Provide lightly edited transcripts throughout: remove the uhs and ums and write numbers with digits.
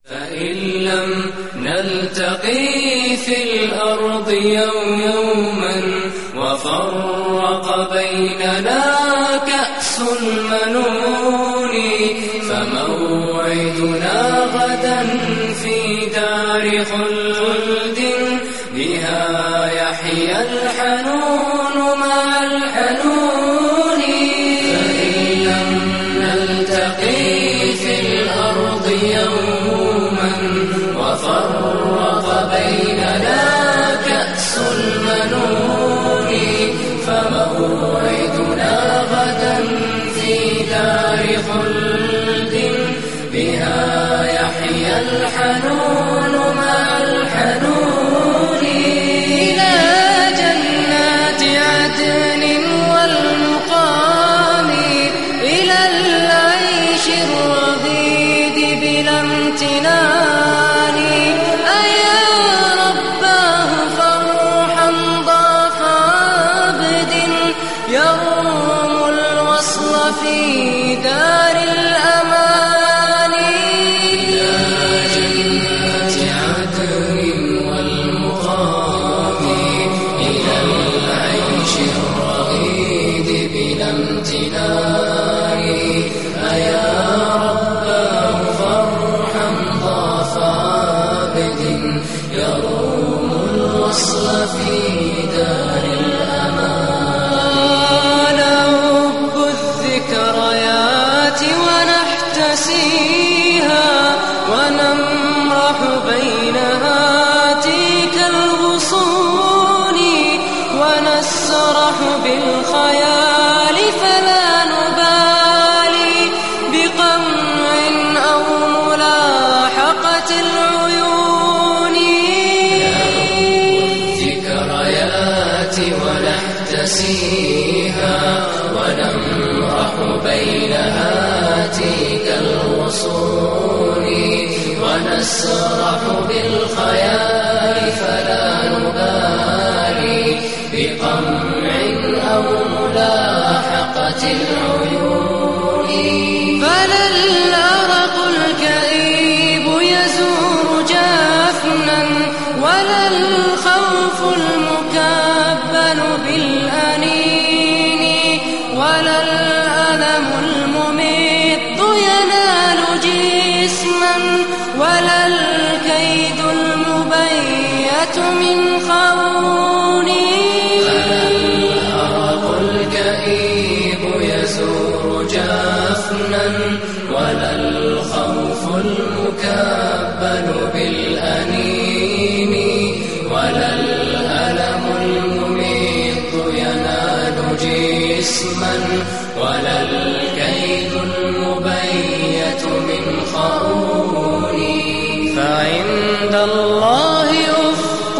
فإن لم نلتقي في الأرض يوما وفرق بيننا كأس المنون، فموعدنا غدا في دار خلد بها يحيى الحنون مع الحنون. فإن لم نلتقي في الأرض يوما وفرق بيننا كأس المنون، فموعدنا غدا في دار خلد بها يحيى الحنون مع الحنون. إلى جنات عدن والمقام، إلى العيش الرغيد بلا امتنان. أيا رباه فرحا ضاف عبد يروم الوصل في دار الأمان. إلى جنات عدن والمقام، إلى العيش الرغيد بلا امتنان. أيا رباه فرحا ضاف عابد يروم الوصل في دار الأمان. نهب الذكريات ونحتسيها ونمرح بينها تلك الغصون، ونسرح بالخيال فلا نبالي بقمع أو ملاحقة العيون. الذكريات ونحتسيها ونمرح بينها تلك الغصون، ونسرح بالخيال فلا نبالي بقمع أو ملاحقة العيون. فلا الأرق الكئيب يزور جفنا، ولا الخوف المكبل بالأنين، ولا الألم المميت ينال جسما، ولا الكيد المبيت من خون. فلا الأرق الكئيب يزور جفنا، ولا الخوف المكبل بالأنين، ولا الألم المميت ينال جسما، ولا الكيد المبيت من خون. فعند الله أفق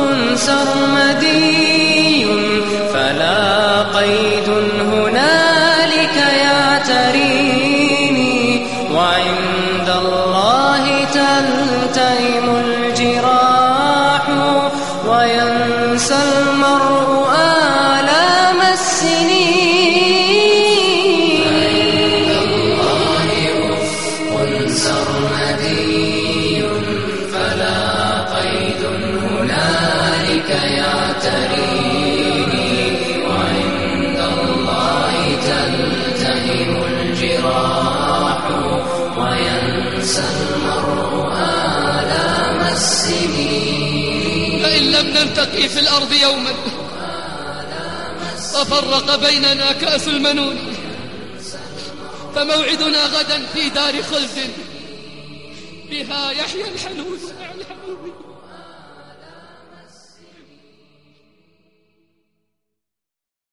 سرمدي، فلا قيد هنالك يعتريني، وعند الله تلتئم الجراح وينسى المرء آلام السنين. فعند الله أفق سرمدي، فلا قيد هنالك يعتريني، وعند الله تلتئم الجراح وينسى المرء آلام السنين. فإن لم نلتقي في الأرض يوما وفرق بيننا كأس المنون، فموعدنا غدا في دار خلد بها يحيى الحنون مع الحنون.